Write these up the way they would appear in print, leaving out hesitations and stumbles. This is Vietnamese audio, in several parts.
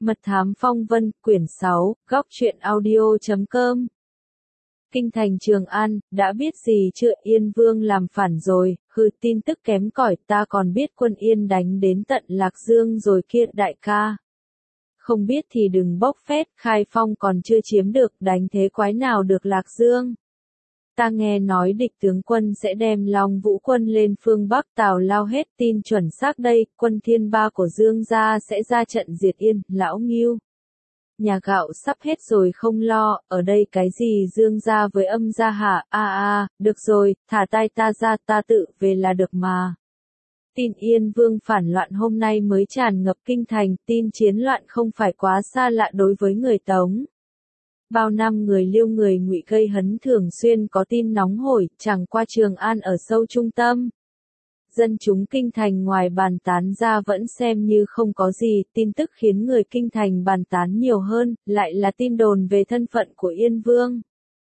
Mật thám phong vân, quyển 6, góc truyện audio.com. Kinh thành Trường An, đã biết gì chưa? Yên Vương làm phản rồi, tin tức kém cỏi, ta còn biết quân Yên đánh đến tận Lạc Dương rồi kia đại ca. Không biết thì đừng bốc phét, Khai Phong còn chưa chiếm được, đánh thế quái nào được Lạc Dương. Ta nghe nói địch tướng quân sẽ đem Long Vũ quân lên phương Bắc Tào Lao hết, tin chuẩn xác đây, quân Thiên Ba của Dương gia sẽ ra trận diệt Yên, lão Ngưu. Nhà gạo sắp hết rồi không lo, ở đây cái gì Dương gia với Âm gia hả? Được rồi, thả tay ta ra, ta tự về là được mà. Tin Yên Vương phản loạn hôm nay mới tràn ngập kinh thành, tin chiến loạn không phải quá xa lạ đối với người Tống. Bao năm người Liêu người Ngụy gây hấn thường xuyên có tin nóng hổi, chẳng qua Trường An ở sâu trung tâm. Dân chúng kinh thành ngoài bàn tán ra vẫn xem như không có gì, tin tức khiến người kinh thành bàn tán nhiều hơn, lại là tin đồn về thân phận của Yên Vương.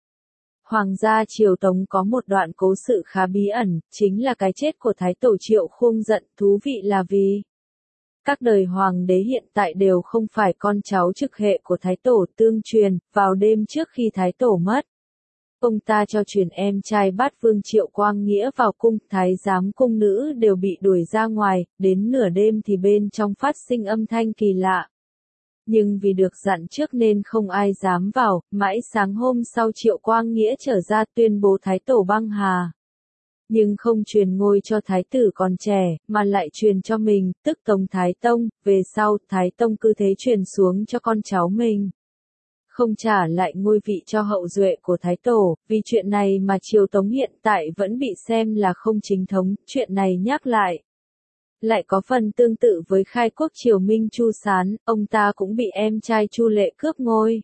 Hoàng gia triều Tống có một đoạn cố sự khá bí ẩn, chính là cái chết của Thái Tổ Triệu Khung Dận, thú vị là vì các đời hoàng đế hiện tại đều không phải con cháu trực hệ của Thái Tổ tương truyền, vào đêm trước khi Thái Tổ mất. Ông ta cho truyền em trai Bát Vương Triệu Quang Nghĩa vào cung, thái giám cung nữ đều bị đuổi ra ngoài, đến nửa đêm thì bên trong phát sinh âm thanh kỳ lạ. Nhưng vì được dặn trước nên không ai dám vào, mãi sáng hôm sau Triệu Quang Nghĩa trở ra tuyên bố Thái Tổ băng hà. Nhưng không truyền ngôi cho thái tử còn trẻ, mà lại truyền cho mình, tức Tống Thái Tông, về sau Thái Tông cứ thế truyền xuống cho con cháu mình. Không trả lại ngôi vị cho hậu duệ của Thái Tổ, vì chuyện này mà triều Tống hiện tại vẫn bị xem là không chính thống, chuyện này nhắc lại. Lại có phần tương tự với khai quốc triều Minh Chu Sán, ông ta cũng bị em trai Chu Lệ cướp ngôi.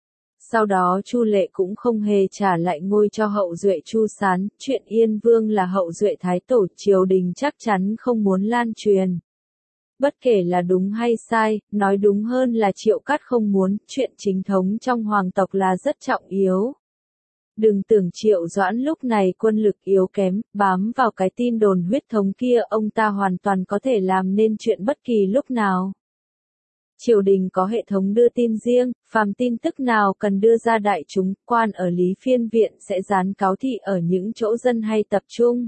Sau đó Chu Lệ cũng không hề trả lại ngôi cho hậu duệ Chu Sán, chuyện Yên Vương là hậu duệ Thái Tổ, triều đình chắc chắn không muốn lan truyền. Bất kể là đúng hay sai, nói đúng hơn là Triệu Cát không muốn, chuyện chính thống trong hoàng tộc là rất trọng yếu. Đừng tưởng Triệu Doãn lúc này quân lực yếu kém, bám vào cái tin đồn huyết thống kia, ông ta hoàn toàn có thể làm nên chuyện bất kỳ lúc nào. Triều đình có hệ thống đưa tin riêng, phàm tin tức nào cần đưa ra đại chúng, quan ở Lý Phiên Viện sẽ dán cáo thị ở những chỗ dân hay tập trung.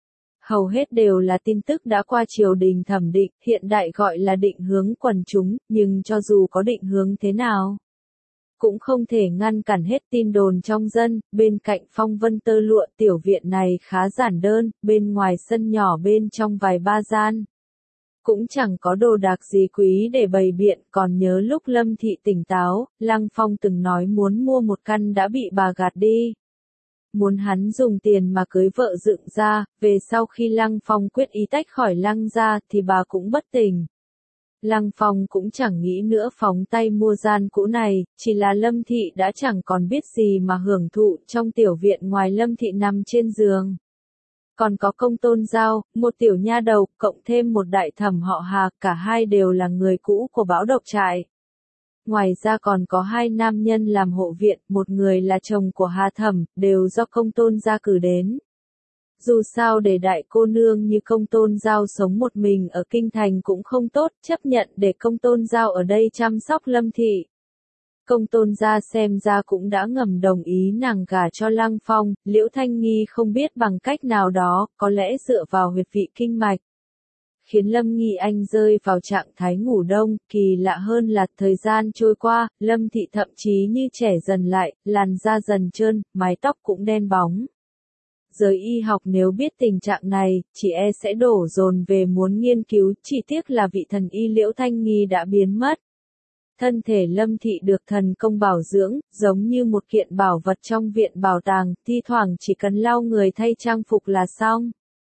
Hầu hết đều là tin tức đã qua triều đình thẩm định, hiện đại gọi là định hướng quần chúng, nhưng cho dù có định hướng thế nào, cũng không thể ngăn cản hết tin đồn trong dân. Bên cạnh phong vân tơ lụa, tiểu viện này khá giản đơn, bên ngoài sân nhỏ bên trong vài ba gian. Cũng chẳng có đồ đạc gì quý để bày biện, còn nhớ lúc Lâm Thị tỉnh táo, Lăng Phong từng nói muốn mua một căn đã bị bà gạt đi. Muốn hắn dùng tiền mà cưới vợ dựng ra, về sau khi Lăng Phong quyết ý tách khỏi Lăng gia thì bà cũng bất tỉnh. Lăng Phong cũng chẳng nghĩ nữa phóng tay mua gian cũ này, chỉ là Lâm Thị đã chẳng còn biết gì mà hưởng thụ trong tiểu viện ngoài Lâm Thị nằm trên giường. Còn có Công Tôn Giao, một tiểu nha đầu, cộng thêm một đại thẩm họ Hà, cả hai đều là người cũ của Bão Độc Trại. Ngoài ra còn có hai nam nhân làm hộ viện, một người là chồng của Hà Thẩm, đều do Công Tôn gia cử đến. Dù sao để đại cô nương như Công Tôn Giao sống một mình ở kinh thành cũng không tốt, chấp nhận để Công Tôn Giao ở đây chăm sóc Lâm Thị. Công Tôn gia xem ra cũng đã ngầm đồng ý nàng gả cho Lăng Phong, Liễu Thanh Nghi không biết bằng cách nào đó, có lẽ dựa vào huyệt vị kinh mạch, khiến Lâm Nghi Anh rơi vào trạng thái ngủ đông. Kỳ lạ hơn là thời gian trôi qua, Lâm Thị thậm chí như trẻ dần lại, làn da dần trơn, mái tóc cũng đen bóng. Giới y học nếu biết tình trạng này, chỉ e sẽ đổ dồn về muốn nghiên cứu, chỉ tiếc là vị thần y Liễu Thanh Nghi đã biến mất. Thân thể Lâm Thị được thần công bảo dưỡng, giống như một kiện bảo vật trong viện bảo tàng, thi thoảng chỉ cần lau người thay trang phục là xong.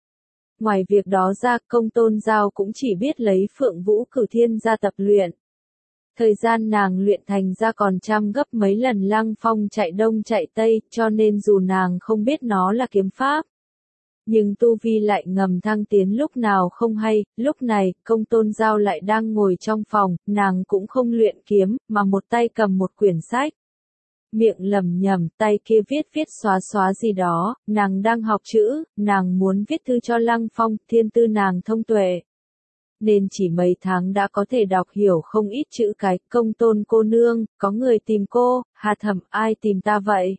Ngoài việc đó ra, Công Tôn Giao cũng chỉ biết lấy Phượng Vũ Cửu Thiên ra tập luyện. Thời gian nàng luyện thành ra còn trăm gấp mấy lần Lăng Phong chạy đông chạy tây, cho nên dù nàng không biết nó là kiếm pháp, nhưng tu vi lại ngầm thăng tiến lúc nào không hay. Lúc này, Công Tôn Giao lại đang ngồi trong phòng, nàng cũng không luyện kiếm, mà một tay cầm một quyển sách. Miệng lẩm nhẩm, tay kia viết xóa gì đó, nàng đang học chữ, nàng muốn viết thư cho Lăng Phong, thiên tư nàng thông tuệ. nên chỉ mấy tháng đã có thể đọc hiểu không ít chữ cái. Công tôn cô nương, có người tìm cô. Hà Thẩm, ai tìm ta vậy?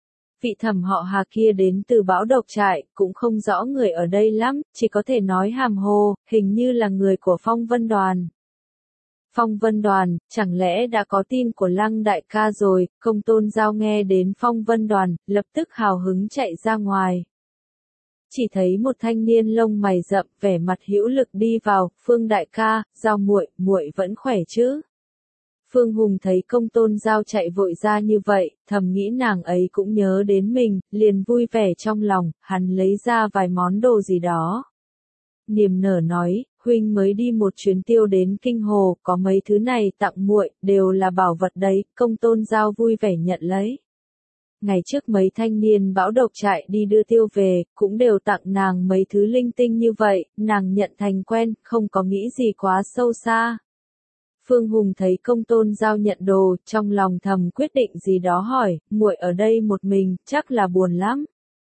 Vị thẩm họ Hà kia đến từ Bão Độc Trại, cũng không rõ người ở đây lắm, chỉ có thể nói hàm hồ, hình như là người của Phong Vân Đoàn. Phong Vân Đoàn, chẳng lẽ đã có tin của Lăng đại ca rồi? Công tôn giao nghe đến Phong Vân Đoàn, lập tức hào hứng chạy ra ngoài. Chỉ thấy một thanh niên lông mày rậm, vẻ mặt hữu lực đi vào. Phương đại ca, Giao muội, muội vẫn khỏe chứ? Phương Hùng thấy công tôn giao chạy vội ra như vậy, thầm nghĩ nàng ấy cũng nhớ đến mình, liền vui vẻ trong lòng. Hắn lấy ra vài món đồ gì đó. Niềm nở nói, huynh mới đi một chuyến tiêu đến Kinh Hồ, có mấy thứ này tặng muội, đều là bảo vật đấy. Công tôn giao vui vẻ nhận lấy. Ngày trước mấy thanh niên Bão Độc Trại đi đưa tiêu về, cũng đều tặng nàng mấy thứ linh tinh như vậy, nàng nhận thành quen, không có nghĩ gì quá sâu xa. Phương Hùng thấy công tôn giao nhận đồ, trong lòng thầm quyết định gì đó hỏi, muội ở đây một mình, chắc là buồn lắm.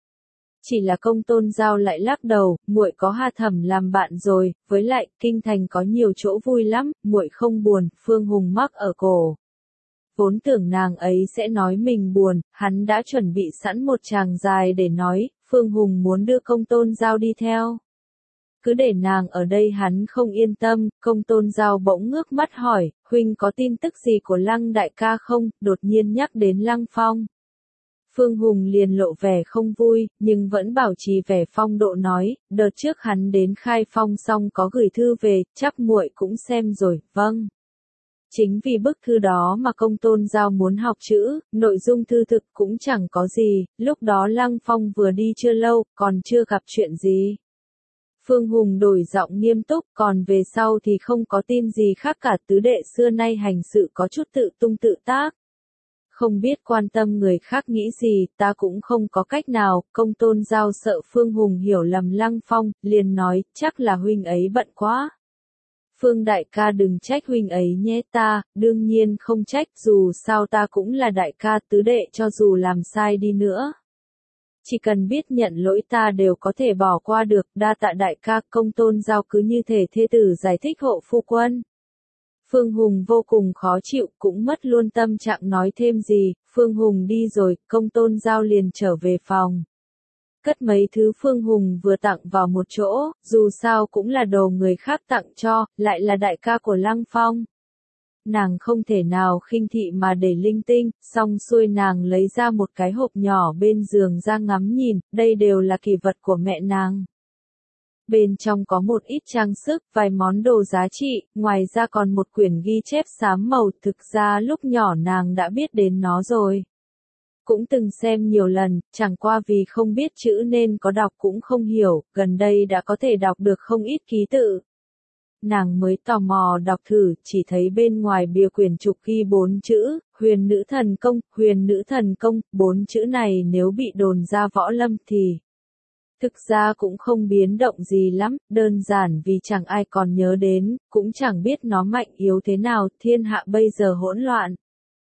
Chỉ là công tôn giao lại lắc đầu, muội có Hà Thẩm làm bạn rồi, với lại, kinh thành có nhiều chỗ vui lắm, muội không buồn. Phương Hùng mắc ở cổ. Vốn tưởng nàng ấy sẽ nói mình buồn, hắn đã chuẩn bị sẵn một tràng dài để nói. Phương Hùng muốn đưa công tôn giao đi theo. Cứ để nàng ở đây hắn không yên tâm. Công tôn giao bỗng ngước mắt hỏi, huynh có tin tức gì của Lăng đại ca không? Đột nhiên nhắc đến Lăng Phong. Phương Hùng liền lộ vẻ không vui, nhưng vẫn bảo trì vẻ phong độ nói, đợt trước hắn đến Khai Phong xong có gửi thư về, chắc muội cũng xem rồi. Vâng. Chính vì bức thư đó mà công tôn giao muốn học chữ, nội dung thư thực cũng chẳng có gì, lúc đó Lăng Phong vừa đi chưa lâu, còn chưa gặp chuyện gì. Phương Hùng đổi giọng nghiêm túc, còn về sau thì không có tin gì khác cả. Tứ đệ xưa nay hành sự có chút tự tung tự tác. Không biết quan tâm người khác nghĩ gì, ta cũng không có cách nào. Công tôn giao sợ Phương Hùng hiểu lầm Lăng Phong, liền nói, chắc là huynh ấy bận quá. Phương đại ca đừng trách huynh ấy nhé, ta, đương nhiên không trách, dù sao ta cũng là đại ca tứ đệ, cho dù làm sai đi nữa. Chỉ cần biết nhận lỗi ta đều có thể bỏ qua được. Đa tạ đại ca. Công tôn giao cứ như thể thê tử giải thích hộ phu quân. Phương Hùng vô cùng khó chịu, cũng mất luôn tâm trạng nói thêm gì. Phương Hùng đi rồi, công tôn giao liền trở về phòng. Cất mấy thứ Phương Hùng vừa tặng vào một chỗ, dù sao cũng là đồ người khác tặng cho, lại là đại ca của Lăng Phong. Nàng không thể nào khinh thị mà để linh tinh, xong xuôi nàng lấy ra một cái hộp nhỏ bên giường ra ngắm nhìn, đây đều là kỷ vật của mẹ nàng. Bên trong có một ít trang sức, vài món đồ giá trị, ngoài ra còn một quyển ghi chép xám màu, thực ra lúc nhỏ nàng đã biết đến nó rồi. Cũng từng xem nhiều lần, chẳng qua vì không biết chữ nên có đọc cũng không hiểu, gần đây đã có thể đọc được không ít ký tự. Nàng mới tò mò đọc thử, chỉ thấy bên ngoài bìa quyển trục ghi 4 chữ, huyền nữ thần công, huyền nữ thần công. 4 chữ này nếu bị đồn ra võ lâm thì thực ra cũng không biến động gì lắm, đơn giản vì chẳng ai còn nhớ đến, cũng chẳng biết nó mạnh yếu thế nào. Thiên hạ bây giờ hỗn loạn.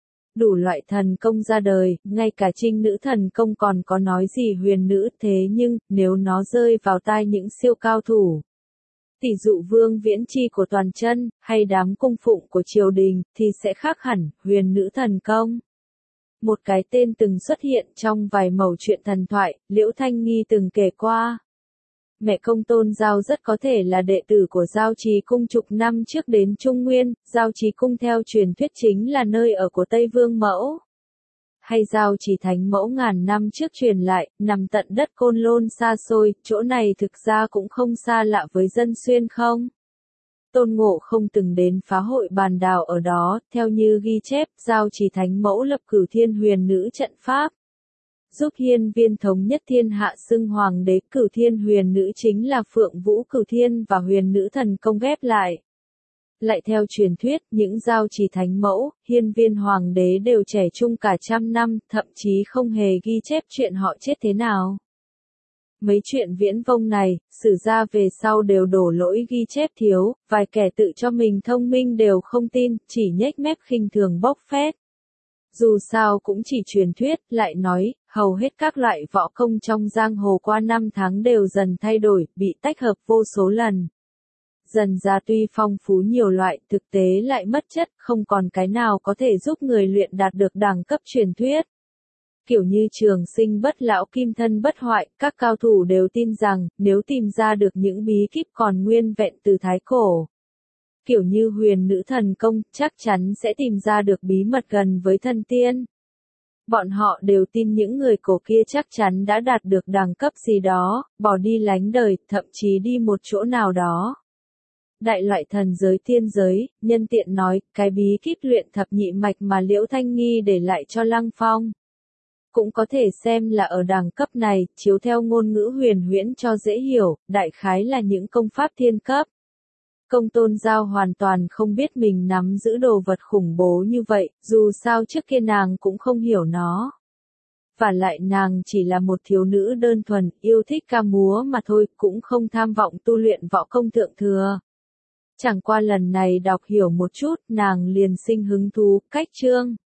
Đủ loại thần công ra đời, ngay cả trinh nữ thần công còn có nói gì huyền nữ, thế nhưng, nếu nó rơi vào tai những siêu cao thủ, tỷ dụ Vương Viễn Chi của Toàn Chân, hay đám cung phụng của triều đình, thì sẽ khác hẳn. Huyền nữ thần công. Một cái tên từng xuất hiện trong vài mẩu truyện thần thoại, Liễu Thanh Nghi từng kể qua. Mẹ công tôn giao rất có thể là đệ tử của Giao Trì Cung chục năm trước đến Trung Nguyên. Giao Trì Cung theo truyền thuyết chính là nơi ở của Tây Vương Mẫu. Hay Giao Trì Thánh Mẫu ngàn năm trước truyền lại, nằm tận đất Côn Lôn xa xôi, chỗ này thực ra cũng không xa lạ với dân xuyên không? Tôn Ngộ Không từng đến phá hội bàn đào ở đó, theo như ghi chép, Giao Trì Thánh Mẫu lập Cửu Thiên huyền nữ trận pháp, giúp hiên viên thống nhất thiên hạ xưng hoàng đế. Cửu Thiên huyền nữ chính là Phượng Vũ Cửu Thiên và huyền nữ thần công ghép lại. Lại theo truyền thuyết, những Giao Trì Thánh Mẫu, hiên viên hoàng đế đều trẻ trung cả trăm năm, thậm chí không hề ghi chép chuyện họ chết thế nào. Mấy chuyện viễn vông này, sử gia về sau đều đổ lỗi ghi chép thiếu, vài kẻ tự cho mình thông minh đều không tin, chỉ nhếch mép khinh thường bốc phét. Dù sao cũng chỉ truyền thuyết, lại nói, hầu hết các loại võ công trong giang hồ qua năm tháng đều dần thay đổi, bị tách hợp vô số lần. Dần ra tuy phong phú nhiều loại, thực tế lại mất chất, không còn cái nào có thể giúp người luyện đạt được đẳng cấp truyền thuyết. Kiểu như trường sinh bất lão kim thân bất hoại, các cao thủ đều tin rằng, nếu tìm ra được những bí kíp còn nguyên vẹn từ thái cổ. Kiểu như huyền nữ thần công, chắc chắn sẽ tìm ra được bí mật gần với thần tiên. Bọn họ đều tin những người cổ kia chắc chắn đã đạt được đẳng cấp gì đó, bỏ đi lánh đời, thậm chí đi một chỗ nào đó. Đại loại thần giới tiên giới, nhân tiện nói, cái bí kíp luyện thập nhị mạch mà Liễu Thanh Nghi để lại cho Lăng Phong. Cũng có thể xem là ở đẳng cấp này, chiếu theo ngôn ngữ huyền huyễn cho dễ hiểu, đại khái là những công pháp thiên cấp. Công Tôn Giao hoàn toàn không biết mình nắm giữ đồ vật khủng bố như vậy, dù sao trước kia nàng cũng không hiểu nó. Và lại nàng chỉ là một thiếu nữ đơn thuần, yêu thích ca múa mà thôi, cũng không tham vọng tu luyện võ công thượng thừa. Chẳng qua lần này đọc hiểu một chút, nàng liền sinh hứng thú, cách chương.